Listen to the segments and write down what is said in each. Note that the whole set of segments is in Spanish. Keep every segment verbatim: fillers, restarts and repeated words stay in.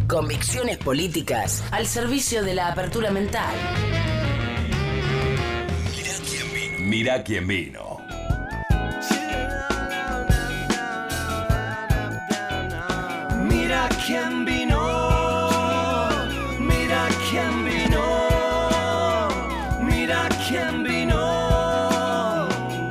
Convicciones políticas al servicio de la apertura mental. Mirá quién vino. Mirá quién vino. Mira quién vino, mira quién vino, mira quién vino,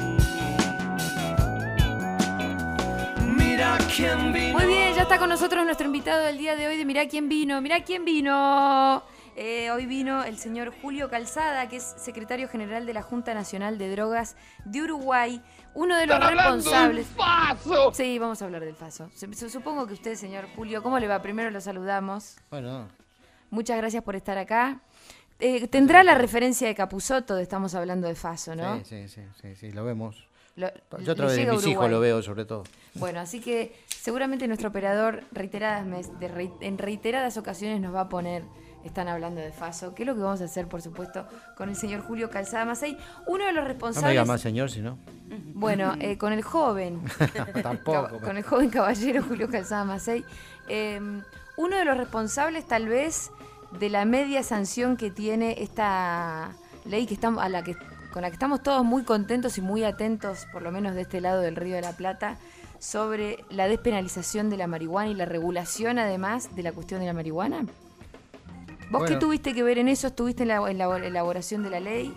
mira quién vino. Muy bien, ya está con nosotros nuestro invitado del día de hoy de Mirá quién vino, mirá quién vino. Eh, hoy vino el señor Julio Calzada, que es secretario general de la Junta Nacional de Drogas de Uruguay, uno de los ¡Están responsables. hablando del Faso! Sí, vamos a hablar del Faso. Supongo que usted, señor Julio, ¿cómo le va? Primero lo saludamos. Bueno. Muchas gracias por estar acá. Eh, tendrá la referencia de Capusotto, de estamos hablando de Faso, ¿no? Sí, sí, sí, sí, sí, lo vemos. Lo, Yo a través de mis hijos lo veo, sobre todo. Bueno, así que seguramente nuestro operador reiteradas de re, en reiteradas ocasiones nos va a poner, están hablando de Faso, que es lo que vamos a hacer, por supuesto, con el señor Julio Calzada Macei, uno de los responsables... No me diga más señor, si no. Bueno, eh, con el joven. Tampoco. Con el joven caballero Julio Calzada Macei. Eh, uno de los responsables, tal vez, de la media sanción que tiene esta ley que estamos, a la que, con la que estamos todos muy contentos y muy atentos, por lo menos de este lado del Río de la Plata, sobre la despenalización de la marihuana y la regulación, además, de la cuestión de la marihuana. ¿Vos Bueno, qué tuviste que ver en eso? ¿Estuviste en la, en la elaboración de la ley?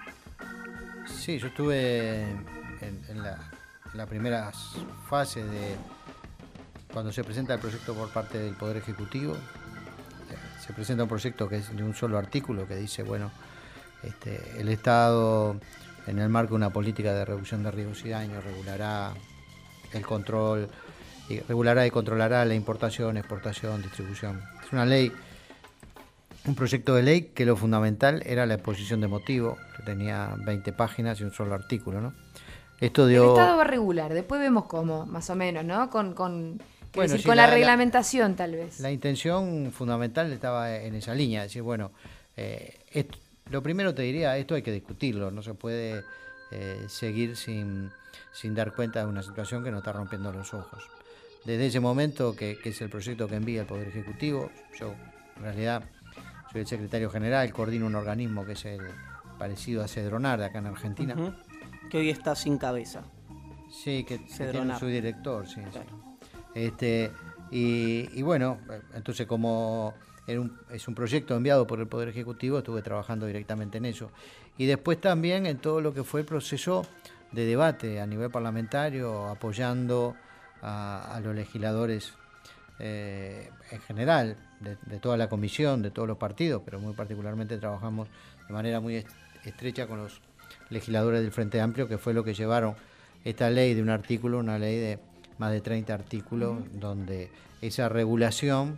Sí, yo estuve en, en, la, en la primera fase de cuando se presenta el proyecto por parte del Poder Ejecutivo. Se presenta un proyecto que es de un solo artículo que dice, bueno, este, el Estado, en el marco de una política de reducción de riesgos y daños, regulará el control, y regulará y controlará la importación, exportación, distribución. Es una ley, un proyecto de ley que lo fundamental era la exposición de motivo, que tenía veinte páginas y un solo artículo, ¿no? Esto dio... El Estado va a regular, después vemos cómo, más o menos, ¿no? Con, con, bueno, decir, sí, con la, la reglamentación, tal vez. La intención fundamental estaba en esa línea, decir, bueno, eh, esto, lo primero te diría, esto hay que discutirlo, no se puede eh, seguir sin, sin dar cuenta de una situación que nos está rompiendo los ojos. Desde ese momento, que, que es el proyecto que envía el Poder Ejecutivo, yo en realidad soy el secretario general, coordino un organismo que es el parecido a Cedronar de acá en Argentina. Uh-huh. Que hoy está sin cabeza. Sí, que, que tiene su director, sí. Claro. sí. Este, y, y bueno, entonces como era un, es un proyecto enviado por el Poder Ejecutivo, estuve trabajando directamente en eso. Y después también en todo lo que fue el proceso de debate a nivel parlamentario, apoyando a, a los legisladores eh, en general, de, de toda la comisión, de todos los partidos, pero muy particularmente trabajamos de manera muy estrecha con los legisladores del Frente Amplio, que fue lo que llevaron esta ley de un artículo, una ley de más de treinta artículos, uh-huh. donde esa regulación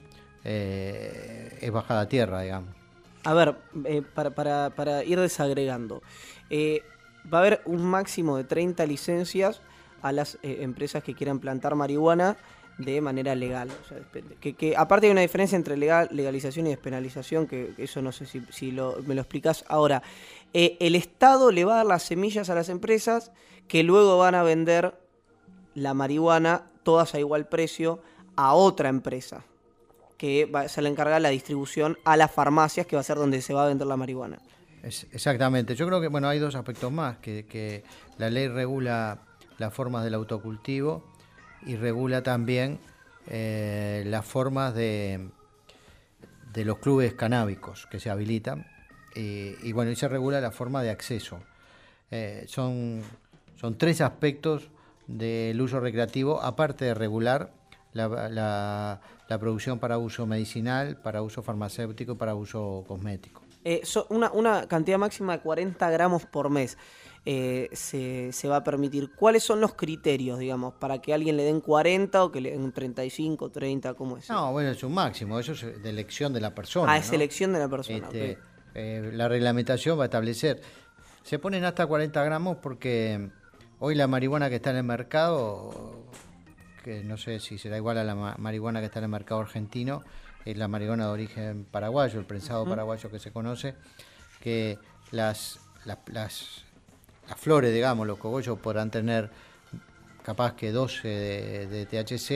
eh, es bajada a tierra, digamos. A ver, eh, para, para, para ir desagregando, eh, va a haber un máximo de treinta licencias a las eh, empresas que quieran plantar marihuana de manera legal. O sea, que, que aparte hay una diferencia entre legal, legalización y despenalización, que, que eso no sé si, si lo, me lo explicás ahora. Eh, el Estado le va a dar las semillas a las empresas que luego van a vender la marihuana, todas a igual precio, a otra empresa, que va, se le encarga la distribución a las farmacias, que va a ser donde se va a vender la marihuana. Es, exactamente. Yo creo que bueno hay dos aspectos más, que, que la ley regula las formas del autocultivo y regula también eh, las formas de, de los clubes canábicos que se habilitan y, y bueno, y se regula la forma de acceso. Eh, son, son tres aspectos del uso recreativo, aparte de regular la, la, la producción para uso medicinal, para uso farmacéutico y para uso cosmético. Eh, so, una, una cantidad máxima de cuarenta gramos por mes eh, se, se va a permitir. ¿Cuáles son los criterios, digamos, para que a alguien le den cuarenta o que le den treinta y cinco, treinta? ¿Cómo es? No, bueno, es un máximo, eso es de elección de la persona. Ah, es ¿no? elección de la persona. Este, okay. eh, la reglamentación va a establecer, se ponen hasta cuarenta gramos porque hoy la marihuana que está en el mercado, que no sé si será igual a la ma- marihuana que está en el mercado argentino, es la marihuana de origen paraguayo, el prensado uh-huh. paraguayo que se conoce, que las, las, las, las flores, digamos, los cogollos podrán tener capaz que doce de, de T H C,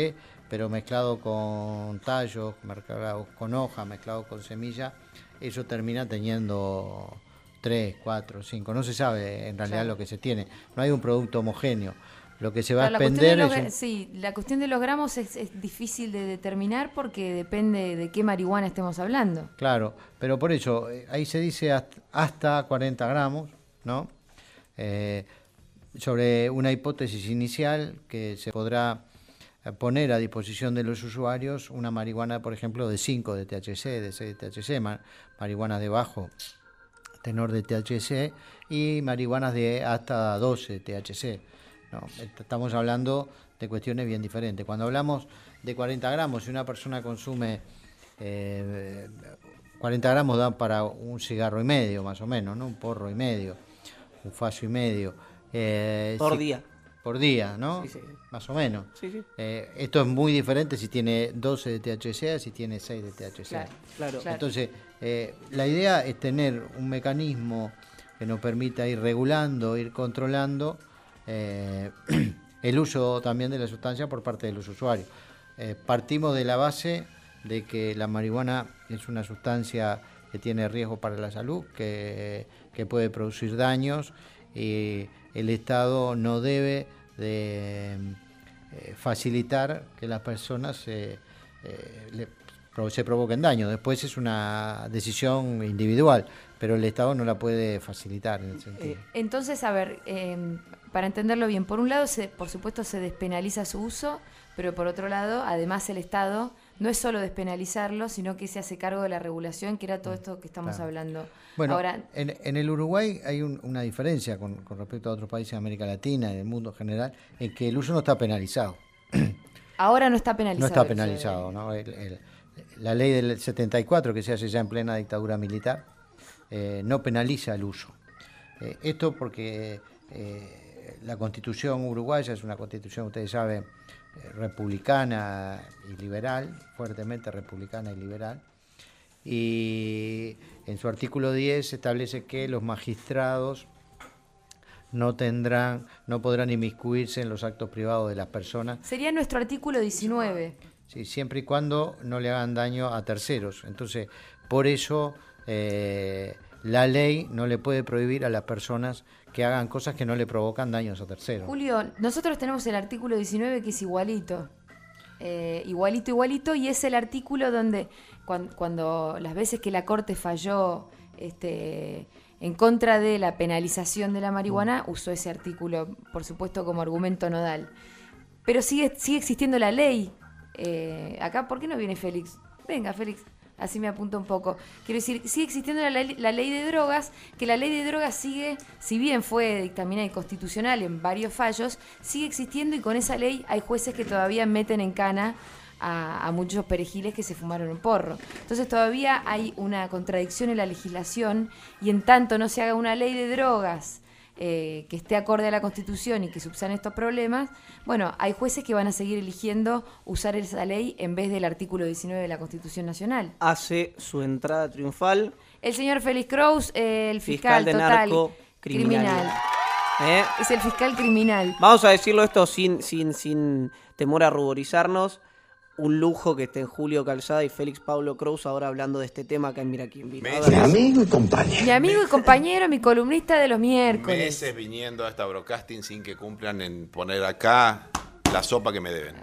pero mezclado con tallos, mezclado con hoja, mezclado con semilla, eso termina teniendo tres, cuatro, cinco, no se sabe en realidad claro. lo que se tiene, no hay un producto homogéneo. Lo que se va claro, a expender los, es un... Sí, la cuestión de los gramos es, es difícil de determinar porque depende de qué marihuana estemos hablando. Claro, pero por eso, ahí se dice hasta, hasta cuarenta gramos, ¿no? Eh, sobre una hipótesis inicial que se podrá poner a disposición de los usuarios una marihuana, por ejemplo, de cinco de T H C, de seis de T H C, marihuanas de bajo tenor de T H C y marihuanas de hasta doce T H C. No, estamos hablando de cuestiones bien diferentes. Cuando hablamos de cuarenta gramos, si una persona consume eh, cuarenta gramos dan para un cigarro y medio, más o menos, ¿no? Un porro y medio, un faso y medio. Eh, por si, día. Por día, ¿no? Sí, sí. Más o menos. Sí, sí. Eh, esto es muy diferente si tiene doce de T H C, si tiene seis de T H C. Claro, claro. Entonces, eh, la idea es tener un mecanismo que nos permita ir regulando, ir controlando eh, el uso también de la sustancia por parte de los usuarios. Eh, partimos de la base de que la marihuana es una sustancia que tiene riesgo para la salud, que, que puede producir daños y el Estado no debe de eh, facilitar que las personas eh, eh, le, se provoquen daño. Después es una decisión individual, pero el Estado no la puede facilitar en el sentido. Eh, entonces, a ver, eh, para entenderlo bien, por un lado, se, por supuesto, se despenaliza su uso, pero por otro lado, además el Estado no es solo despenalizarlo, sino que se hace cargo de la regulación, que era todo esto que estamos claro. hablando. Bueno, ahora, en, en el Uruguay hay un, una diferencia con, con respecto a otros países de América Latina, en el mundo en general, en que el uso no está penalizado. Ahora no está penalizado. No está penalizado, ¿no? El, el, la ley del setenta y cuatro, que se hace ya en plena dictadura militar, eh, no penaliza el uso. Eh, esto porque eh, la Constitución uruguaya es una constitución, ustedes saben, eh, republicana y liberal, fuertemente republicana y liberal, y en su artículo diez establece que los magistrados no tendrán, no podrán inmiscuirse en los actos privados de las personas. Sería nuestro artículo diecinueve. Sí, siempre y cuando no le hagan daño a terceros. Entonces, por eso eh, la ley no le puede prohibir a las personas que hagan cosas que no le provocan daños a terceros. Julio, nosotros tenemos el artículo diecinueve que es igualito. Eh, igualito, igualito, y es el artículo donde cuando, cuando las veces que la Corte falló este, en contra de la penalización de la marihuana, mm. usó ese artículo, por supuesto, como argumento nodal. Pero sigue, sigue existiendo la ley. Eh, acá, ¿por qué no viene Félix? Venga, Félix, así me apunto un poco. Quiero decir, sigue existiendo la ley, la ley de drogas, que la ley de drogas sigue, si bien fue dictaminada inconstitucional en varios fallos, sigue existiendo y con esa ley hay jueces que todavía meten en cana a, a muchos perejiles que se fumaron un porro. Entonces todavía hay una contradicción en la legislación y en tanto no se haga una ley de drogas Eh, que esté acorde a la Constitución y que subsane estos problemas, bueno, hay jueces que van a seguir eligiendo usar esa ley en vez del artículo diecinueve de la Constitución Nacional. Hace su entrada triunfal el señor Félix Crouse, eh, el fiscal, fiscal de total narco criminal. ¿Eh? Es el fiscal criminal. Vamos a decirlo esto sin, sin, sin temor a ruborizarnos. Un lujo que estén Julio Calzada y Félix Pablo Crouse ahora hablando de este tema acá en Mira Quién Vino. Mi amigo y compañero. Mi amigo y compañero, mi columnista de los miércoles. Meses viniendo a esta broadcasting sin que cumplan en poner acá la sopa que me deben.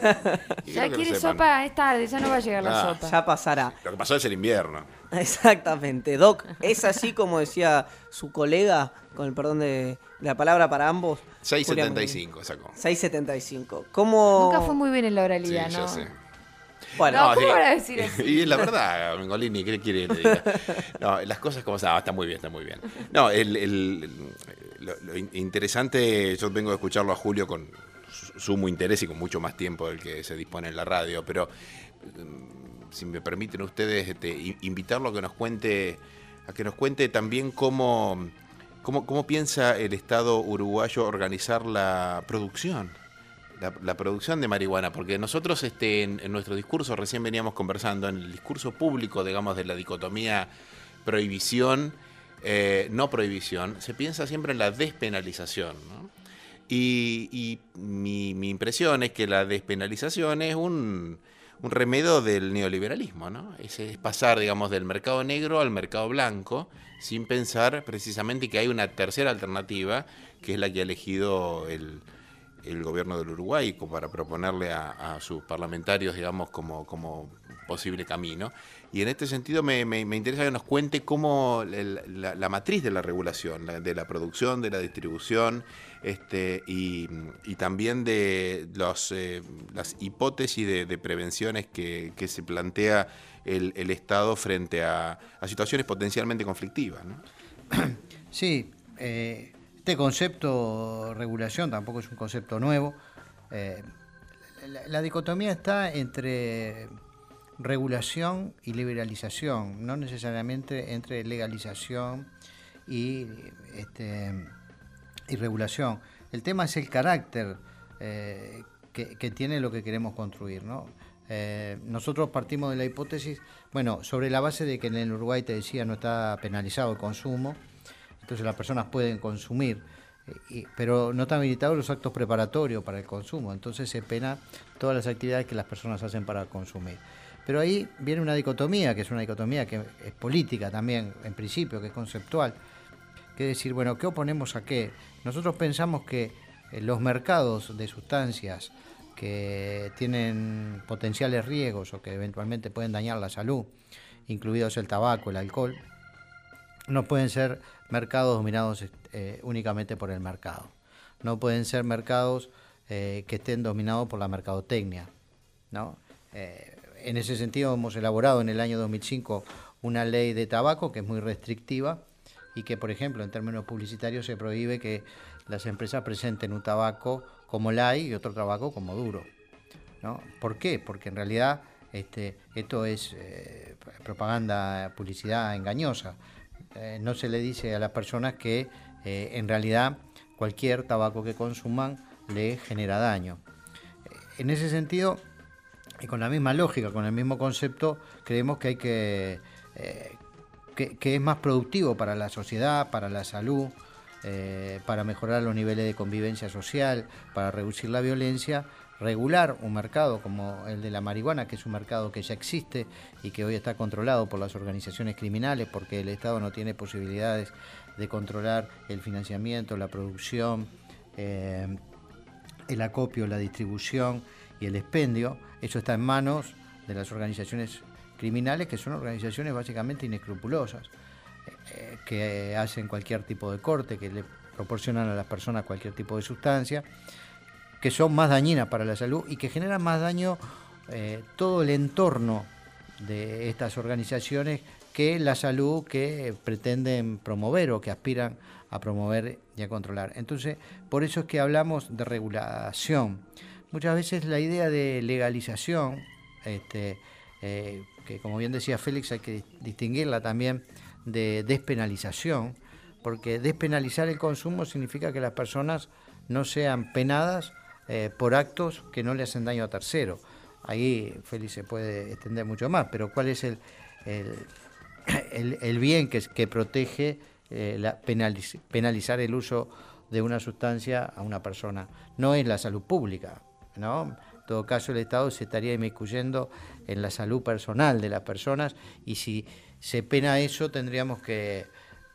Ya quiere sopa, es tarde, ya no va a llegar Claro. la sopa. Ya pasará. Lo que pasó es el invierno. Exactamente. Doc, es así como decía su colega, con el perdón de la palabra para ambos. seis setenta y cinco sacó. seis setenta y cinco. ¿Cómo? Nunca fue muy bien en la oralidad, Sí, ¿no? ya sé. Bueno, No, No, ¿cómo sí. van a decir así? Y la verdad, Mengolini, ¿qué quiere que le diga? No, las cosas como se ah, está muy bien, está muy bien. No, el, el- el- lo, lo in- interesante, yo vengo de escucharlo a Julio con su- sumo interés y con mucho más tiempo del que se dispone en la radio, pero mm, si me permiten ustedes este, i- invitarlo a que nos cuente, a que nos cuente también cómo, cómo, cómo piensa el Estado uruguayo organizar la producción. La, la producción de marihuana, porque nosotros este, en, en nuestro discurso, recién veníamos conversando, en el discurso público, digamos, de la dicotomía prohibición, eh, no prohibición, se piensa siempre en la despenalización, ¿no? Y, y mi, mi impresión es que la despenalización es un, un remedio del neoliberalismo, ¿no? Es, es pasar, digamos, del mercado negro al mercado blanco, sin pensar precisamente que hay una tercera alternativa, que es la que ha elegido el, el gobierno del Uruguay como para proponerle a, a sus parlamentarios, digamos, como, como posible camino. Y en este sentido me, me, me interesa que nos cuente cómo el, la, la matriz de la regulación, la, de la producción, de la distribución, este, y, y también de los, eh, las hipótesis de, de prevenciones que, que se plantea el, el Estado frente a, a situaciones potencialmente conflictivas, ¿no? Sí, eh, este concepto regulación tampoco es un concepto nuevo. Eh, la, la dicotomía está entre regulación y liberalización, no necesariamente entre legalización y, este, y regulación. El tema es el carácter eh, que, que tiene lo que queremos construir, ¿no? Eh, nosotros partimos de la hipótesis, bueno, sobre la base de que en el Uruguay, te decía, no está penalizado el consumo, entonces las personas pueden consumir, eh, y, pero no están habilitados los actos preparatorios para el consumo, entonces se pena todas las actividades que las personas hacen para consumir. Pero ahí viene una dicotomía, que es una dicotomía que es política también, en principio, que es conceptual, que es decir, bueno, ¿qué oponemos a qué? Nosotros pensamos que eh, los mercados de sustancias que tienen potenciales riesgos o que eventualmente pueden dañar la salud, incluidos el tabaco, el alcohol, no pueden ser mercados dominados eh, únicamente por el mercado. No pueden ser mercados eh, que estén dominados por la mercadotecnia, ¿no? Eh, En ese sentido hemos elaborado en el año dos mil cinco una ley de tabaco que es muy restrictiva y que, por ejemplo, en términos publicitarios se prohíbe que las empresas presenten un tabaco como light y otro tabaco como duro, ¿no? ¿Por qué? Porque en realidad este, esto es eh, propaganda, publicidad engañosa. Eh, no se le dice a las personas que eh, en realidad cualquier tabaco que consuman le genera daño. En ese sentido, y con la misma lógica, con el mismo concepto, creemos que hay que, eh, que, que es más productivo para la sociedad, para la salud, eh, para mejorar los niveles de convivencia social, para reducir la violencia, regular un mercado como el de la marihuana, que es un mercado que ya existe y que hoy está controlado por las organizaciones criminales, porque el Estado no tiene posibilidades de controlar el financiamiento, la producción, eh, el acopio, la distribución y el expendio. Eso está en manos de las organizaciones criminales, que son organizaciones básicamente inescrupulosas, eh, que hacen cualquier tipo de corte, que le proporcionan a las personas cualquier tipo de sustancia, que son más dañinas para la salud y que generan más daño eh, todo el entorno de estas organizaciones que la salud que pretenden promover o que aspiran a promover y a controlar. Entonces, por eso es que hablamos de regulación. Muchas veces la idea de legalización, este, eh, que como bien decía Félix, hay que distinguirla también de despenalización, porque despenalizar el consumo significa que las personas no sean penadas eh, por actos que no le hacen daño a terceros. Ahí Félix se puede extender mucho más, pero ¿cuál es el, el, el, el bien que, que protege eh, la penaliz, penalizar el uso de una sustancia a una persona? No es la salud pública, ¿no? En todo caso, el Estado se estaría inmiscuyendo en la salud personal de las personas, y si se pena eso, tendríamos que,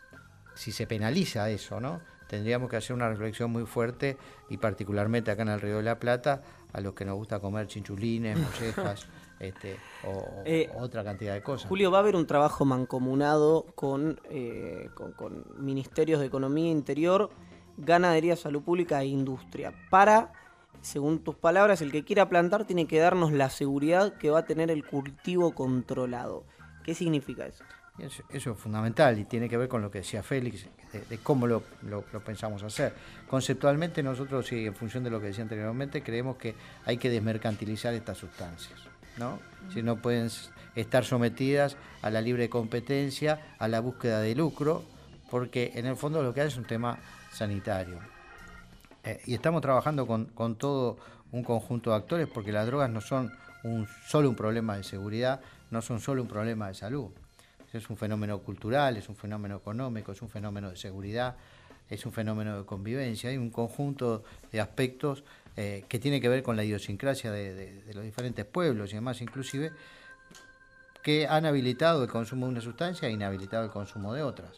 si se penaliza eso, ¿no? Tendríamos que hacer una reflexión muy fuerte, y particularmente acá en el Río de la Plata, a los que nos gusta comer chinchulines, mollejas, este, o, eh, o otra cantidad de cosas. Julio, va a haber un trabajo mancomunado con, eh, con, con Ministerios de Economía e Interior, Ganadería, Salud Pública e Industria, para, según tus palabras, el que quiera plantar tiene que darnos la seguridad que va a tener el cultivo controlado. ¿Qué significa eso? Eso, eso es fundamental y tiene que ver con lo que decía Félix, de, de cómo lo, lo, lo pensamos hacer. Conceptualmente nosotros, y en función de lo que decía anteriormente, creemos que hay que desmercantilizar estas sustancias, ¿no? Si no pueden estar sometidas a la libre competencia, a la búsqueda de lucro, porque en el fondo lo que hay es un tema sanitario. Eh, y estamos trabajando con, con todo un conjunto de actores, porque las drogas no son un, solo un problema de seguridad, no son solo un problema de salud. Es un fenómeno cultural, es un fenómeno económico, es un fenómeno de seguridad. es un fenómeno de convivencia. Hay un conjunto de aspectos eh, que tiene que ver con la idiosincrasia de, de, de los diferentes pueblos y demás, inclusive, que han habilitado el consumo de una sustancia e inhabilitado el consumo de otras.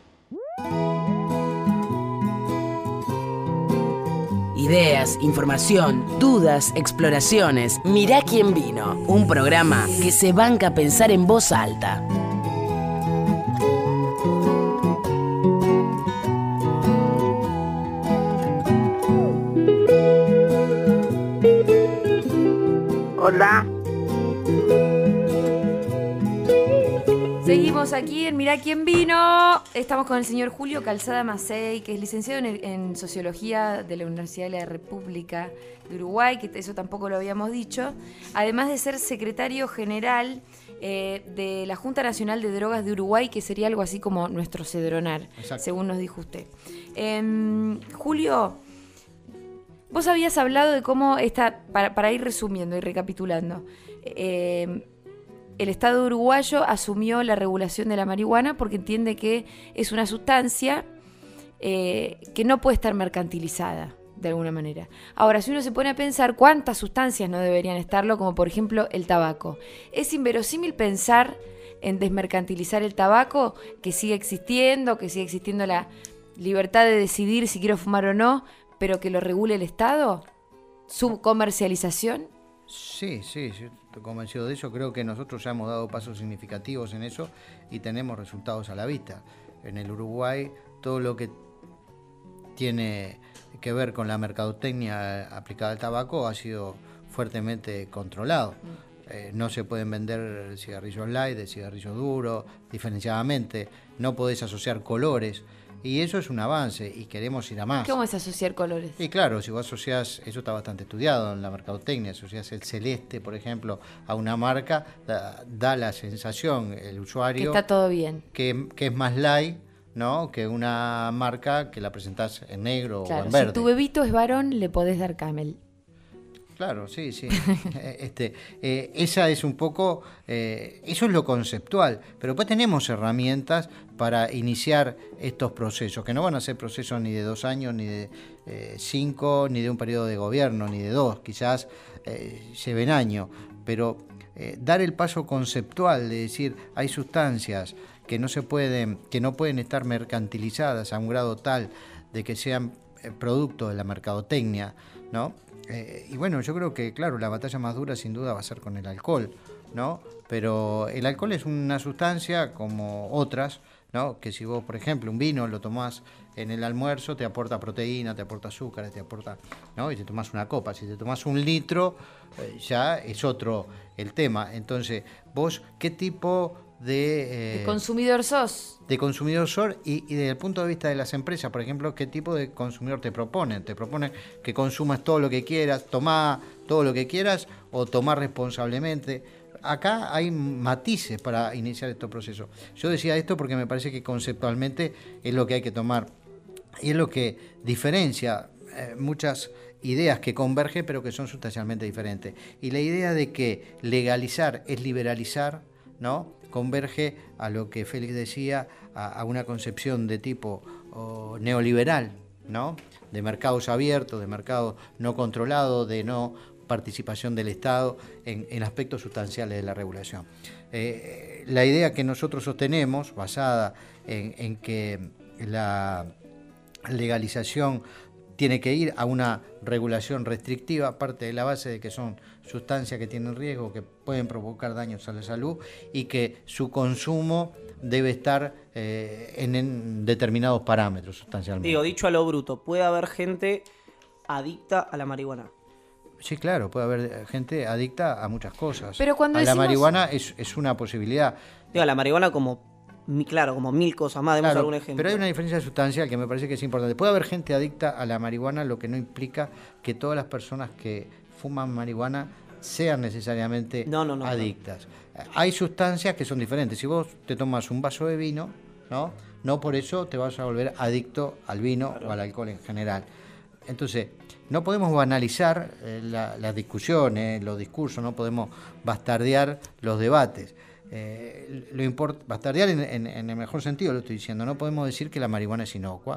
Ideas, información, dudas, exploraciones. Mirá quién vino. Un programa que se banca a pensar en voz alta. Hola. Seguimos aquí en Mirá quién vino. Estamos con el señor Julio Calzada Macei, que es licenciado en, en Sociología de la Universidad de la República de Uruguay, que eso tampoco lo habíamos dicho, además de ser secretario general eh, de la Junta Nacional de Drogas de Uruguay, que sería algo así como nuestro Cedronar, Exacto. según nos dijo usted. Eh, Julio, vos habías hablado de cómo está, para, para ir resumiendo y recapitulando, eh, el Estado uruguayo asumió la regulación de la marihuana porque entiende que es una sustancia eh, que no puede estar mercantilizada de alguna manera. Ahora, si uno se pone a pensar cuántas sustancias no deberían estarlo, como por ejemplo el tabaco, es inverosímil pensar en desmercantilizar el tabaco, que sigue existiendo, que sigue existiendo la libertad de decidir si quiero fumar o no, pero que lo regule el Estado, su comercialización. Sí, sí, sí, estoy convencido de eso. Creo que nosotros ya hemos dado pasos significativos en eso y tenemos resultados a la vista. En el Uruguay, todo lo que tiene que ver con la mercadotecnia aplicada al tabaco ha sido fuertemente controlado. Eh, no se pueden vender cigarrillos light de cigarrillos duros, diferenciadamente. No podés asociar colores. Y eso es un avance y queremos ir a más. ¿Cómo es asociar colores? Y claro, si vos asociás, eso está bastante estudiado en la mercadotecnia, asociás el celeste, por ejemplo, a una marca, da, da la sensación, el usuario... Que está todo bien. Que, que es más light, ¿no? Que una marca que la presentás en negro claro, o en verde. Si tu bebito es varón, le podés dar Camel. Claro, sí, sí. este, eh, esa es un poco, eh, eso es lo conceptual, pero después tenemos herramientas para iniciar estos procesos, que no van a ser procesos ni de dos años, ni de eh, cinco, ni de un periodo de gobierno, ni de dos, quizás eh, lleven años, pero eh, dar el paso conceptual de decir, hay sustancias que no se pueden, que no pueden estar mercantilizadas a un grado tal de que sean eh, producto de la mercadotecnia, ¿no? Eh, y bueno, yo creo que, claro, la batalla más dura sin duda va a ser con el alcohol, ¿no? Pero el alcohol es una sustancia como otras, ¿no? Que si vos, por ejemplo, un vino lo tomás en el almuerzo, te aporta proteína, te aporta azúcar, te aporta, ¿no? Y te tomás una copa. Si te tomás un litro, eh, ya es otro el tema. Entonces, vos, ¿qué tipo de... Eh, ¿De consumidor sos? De consumidor sos y, y desde el punto de vista de las empresas, por ejemplo, ¿qué tipo de consumidor te proponen? ¿Te proponen que consumas todo lo que quieras, tomá todo lo que quieras o tomar responsablemente? Acá hay matices para iniciar estos procesos. Yo decía esto porque me parece que conceptualmente es lo que hay que tomar y es lo que diferencia eh, muchas ideas que convergen pero que son sustancialmente diferentes. Y la idea de que legalizar es liberalizar, ¿no? Converge a lo que Félix decía, a, a una concepción de tipo oh, neoliberal, ¿no? De mercados abiertos, de mercados no controlados, de no participación del Estado en, en aspectos sustanciales de la regulación. Eh, la idea que nosotros sostenemos, basada en, en que la legalización tiene que ir a una regulación restrictiva, parte de la base de que son sustancias que tienen riesgo, que pueden provocar daños a la salud y que su consumo debe estar eh, en, en determinados parámetros sustancialmente. Digo, dicho a lo bruto, ¿puede haber gente adicta a la marihuana? Sí, claro, puede haber gente adicta a muchas cosas. Pero cuando a decimos... la marihuana es, es una posibilidad. Digo, la marihuana como... Claro, como mil cosas más, demos claro, algún ejemplo. Pero hay una diferencia sustancial que me parece que es importante. Puede haber gente adicta a la marihuana, lo que no implica que todas las personas que fuman marihuana sean necesariamente no, no, no, adictas. No. Hay sustancias que son diferentes. Si vos te tomas un vaso de vino, no, no por eso te vas a volver adicto al vino claro. o al alcohol en general. Entonces, no podemos banalizar eh, la, las discusiones, los discursos, no podemos bastardear los debates. Eh, lo import, bastardear en, en, en el mejor sentido lo estoy diciendo, no podemos decir que la marihuana es inocua,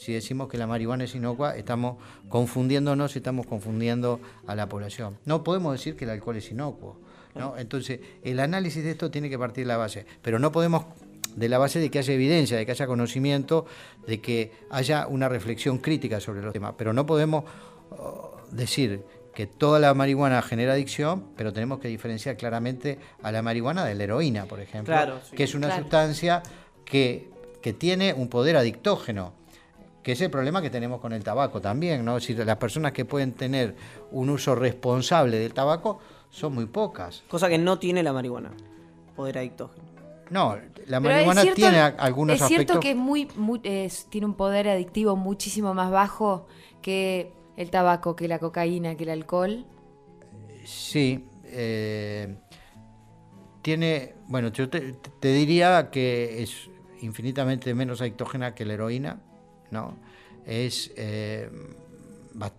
si decimos que la marihuana es inocua, estamos confundiéndonos y estamos confundiendo a la población. No podemos decir que el alcohol es inocuo, ¿no? Entonces, el análisis de esto tiene que partir de la base, pero no podemos de la base de que haya evidencia, de que haya conocimiento, de que haya una reflexión crítica sobre los temas, pero no podemos uh, decir que toda la marihuana genera adicción, pero tenemos que diferenciar claramente a la marihuana de la heroína, por ejemplo, claro, sí, que es una claro. sustancia que, que tiene un poder adictógeno, que es el problema que tenemos con el tabaco también, ¿no? Es decir, las personas que pueden tener un uso responsable del tabaco son muy pocas. Cosa que no tiene la marihuana, poder adictógeno. No, la Pero marihuana es cierto, tiene a- algunos es cierto aspectos... que es muy, muy es- tiene un poder adictivo muchísimo más bajo que el tabaco, que la cocaína, que el alcohol. Sí, eh, tiene, bueno, yo te, te diría que es infinitamente menos adictógena que la heroína, ¿no? Es, eh, va-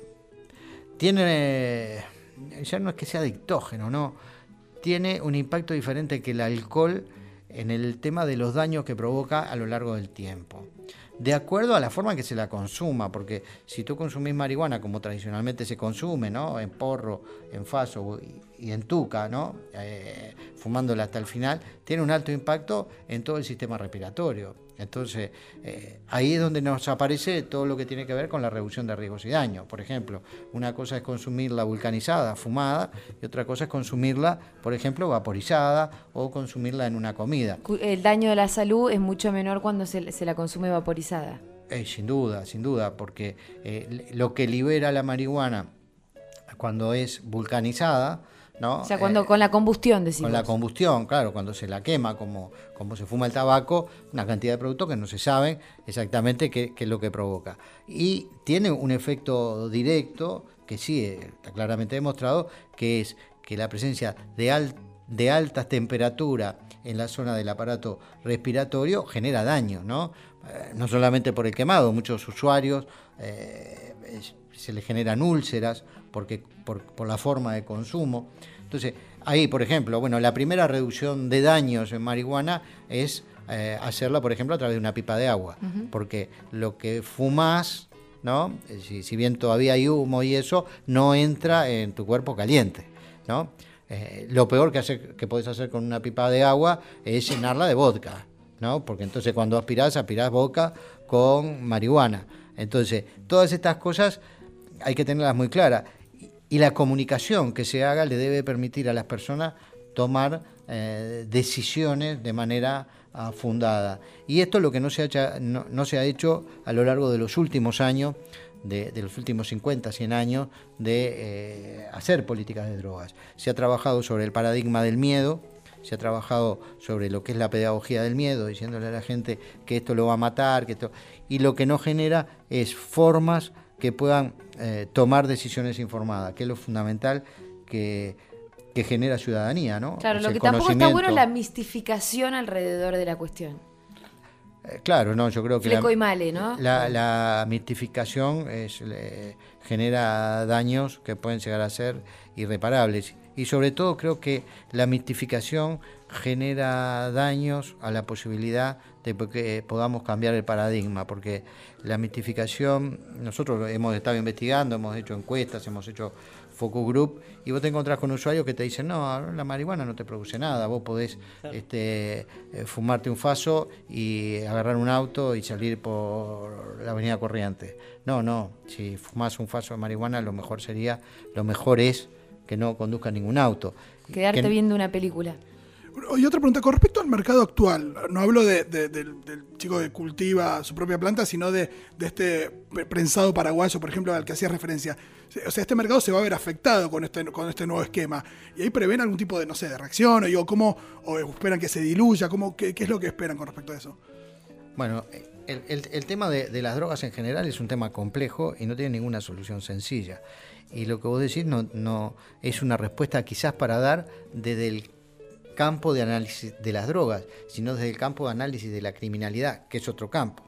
tiene, ya no es que sea adictógeno, ¿no? Tiene un impacto diferente que el alcohol en el tema de los daños que provoca a lo largo del tiempo. De acuerdo a la forma en que se la consuma, porque si tú consumís marihuana como tradicionalmente se consume, ¿no? En porro, en faso y, y en tuca, ¿no? Eh, fumándola hasta el final, tiene un alto impacto en todo el sistema respiratorio. Entonces, eh, ahí es donde nos aparece todo lo que tiene que ver con la reducción de riesgos y daños. Por ejemplo, una cosa es consumirla vulcanizada, fumada, y otra cosa es consumirla, por ejemplo, vaporizada o consumirla en una comida. Cu- El daño de la salud es mucho menor cuando se, se la consume vaporizada. Eh, sin duda, sin duda, porque eh, lo que libera la marihuana cuando es vulcanizada, ¿no? O sea, cuando Eh, con la combustión, decimos. Con la combustión, claro, cuando se la quema, como, como se fuma el tabaco, una cantidad de productos que no se saben exactamente qué, qué es lo que provoca. Y tiene un efecto directo, que sí eh, está claramente demostrado, que es que la presencia de, al, de altas temperaturas en la zona del aparato respiratorio genera daño, ¿no? Eh, no solamente por el quemado, muchos usuarios eh, es, se les generan úlceras porque por, por la forma de consumo. Entonces, ahí, por ejemplo, bueno, la primera reducción de daños en marihuana es eh, hacerla, por ejemplo, a través de una pipa de agua, uh-huh. porque lo que fumás, ¿no? Si, si bien todavía hay humo y eso, no entra en tu cuerpo caliente, ¿no? Eh, lo peor que, hacer, que podés hacer con una pipa de agua es llenarla de vodka, ¿no? Porque entonces cuando aspirás, aspirás vodka con marihuana. Entonces, todas estas cosas hay que tenerlas muy claras. Y la comunicación que se haga le debe permitir a las personas tomar eh, decisiones de manera uh, fundada. Y esto es lo que no se, ha, no, no se ha hecho a lo largo de los últimos años, de, de los últimos cincuenta, cien años, de eh, hacer políticas de drogas. Se ha trabajado sobre el paradigma del miedo, se ha trabajado sobre lo que es la pedagogía del miedo, diciéndole a la gente que esto lo va a matar, que esto, y lo que no genera es formas que puedan eh, tomar decisiones informadas, que es lo fundamental que, que genera ciudadanía, ¿no? Claro, es lo que tampoco está bueno es la mistificación alrededor de la cuestión. Eh, claro, no, yo creo que Fleco la, y male, ¿no? La, la mistificación es, eh, genera daños que pueden llegar a ser irreparables. Y sobre todo creo que la mistificación genera daños a la posibilidad de que podamos cambiar el paradigma, porque la mistificación, nosotros hemos estado investigando, hemos hecho encuestas, hemos hecho focus group, y vos te encontrás con usuarios que te dicen, no, la marihuana no te produce nada, vos podés claro. este, eh, fumarte un faso y agarrar un auto y salir por la avenida Corrientes. No, no, si fumás un faso de marihuana, lo mejor sería, lo mejor es que no conduzca ningún auto. Quedarte que, viendo una película. Y otra pregunta, con respecto al mercado actual, no hablo de, de, de, del chico que cultiva su propia planta, sino de, de este prensado paraguayo, por ejemplo, al que hacías referencia. O sea, este mercado se va a ver afectado con este, con este nuevo esquema. ¿Y ahí prevén algún tipo de, no sé, de reacción? O, digo, ¿cómo, o esperan que se diluya? ¿Cómo, qué, ¿Qué es lo que esperan con respecto a eso? Bueno, el, el, el tema de, de las drogas en general es un tema complejo y no tiene ninguna solución sencilla. Y lo que vos decís no, no es una respuesta quizás para dar desde el campo de análisis de las drogas, sino desde el campo de análisis de la criminalidad, que es otro campo.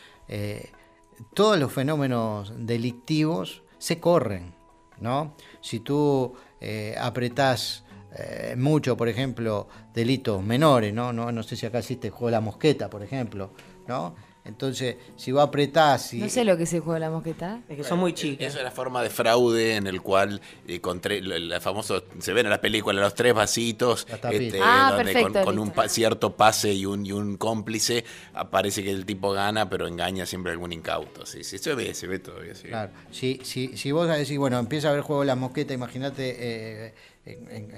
Eh, todos los fenómenos delictivos se corren, ¿no? Si tú eh, apretás eh, mucho, por ejemplo, delitos menores, ¿no? No, no sé si acá existe el juego de la mosqueta, por ejemplo, ¿no? Entonces, si vos apretás... Y, no sé lo que es el juego de la mosqueta. Es que son muy chicos. Es una forma de fraude en el cual eh, con tre- la, la famoso, se ven en las películas los tres vasitos, este, ah, donde perfecto, con, con un listo. pa- cierto pase y un, y un cómplice aparece que el tipo gana, pero engaña siempre a algún incauto. Sí, sí, se ve, se ve todavía. Sí. Claro, si, si, si vos decís, bueno, empieza a ver juego de la mosqueta, imagínate eh, en, en,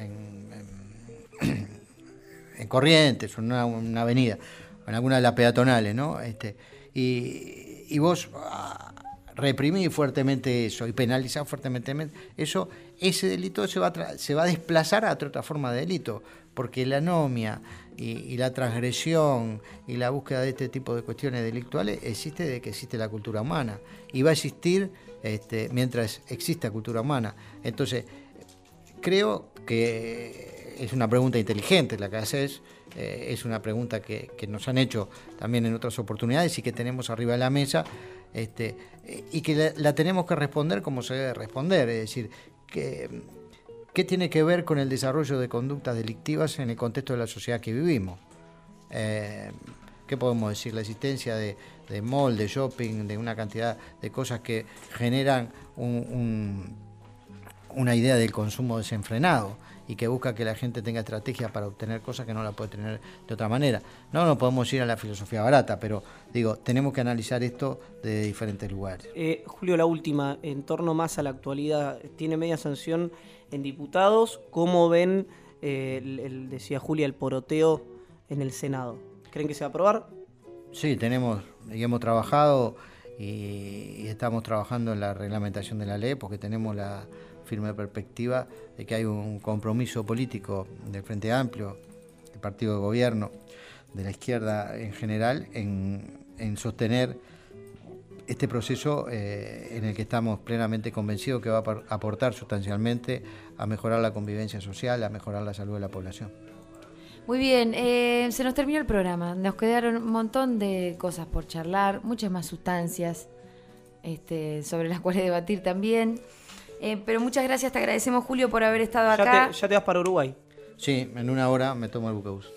en, en Corrientes, en una, una avenida, en alguna de las peatonales, ¿no? Este, y, y vos ah, reprimís fuertemente eso y penalizás fuertemente eso, ese delito se va a, tra- se va a desplazar a otra, otra forma de delito, porque la anomia y, y la transgresión y la búsqueda de este tipo de cuestiones delictuales existe desde que existe la cultura humana y va a existir este, mientras exista cultura humana. Entonces, creo que es una pregunta inteligente la que haces, eh, es una pregunta que, que nos han hecho también en otras oportunidades y que tenemos arriba de la mesa, este, y que la, la tenemos que responder como se debe responder, es decir, que, ¿qué tiene que ver con el desarrollo de conductas delictivas en el contexto de la sociedad que vivimos? Eh, ¿Qué podemos decir? La existencia de, de mall, de shopping, de una cantidad de cosas que generan un, un, una idea del consumo desenfrenado y que busca que la gente tenga estrategias para obtener cosas que no la puede tener de otra manera. No nos podemos ir a la filosofía barata, pero digo, tenemos que analizar esto de diferentes lugares. Eh, Julio, la última, en torno más a la actualidad, tiene media sanción en diputados. ¿Cómo ven, eh, el, el, decía Julia, el poroteo en el Senado? ¿Creen que se va a aprobar? Sí, tenemos y hemos trabajado y, y estamos trabajando en la reglamentación de la ley porque tenemos la firme perspectiva de que hay un compromiso político del Frente Amplio, del partido de gobierno, de la izquierda en general, en, en sostener este proceso eh, en el que estamos plenamente convencidos que va a aportar sustancialmente a mejorar la convivencia social, a mejorar la salud de la población. Muy bien, eh, se nos terminó el programa. Nos quedaron un montón de cosas por charlar, muchas más sustancias este, sobre las cuales debatir también. Eh, pero muchas gracias, te agradecemos, Julio, por haber estado acá. Ya te, ya te vas para Uruguay. Sí, en una hora me tomo el buquebús.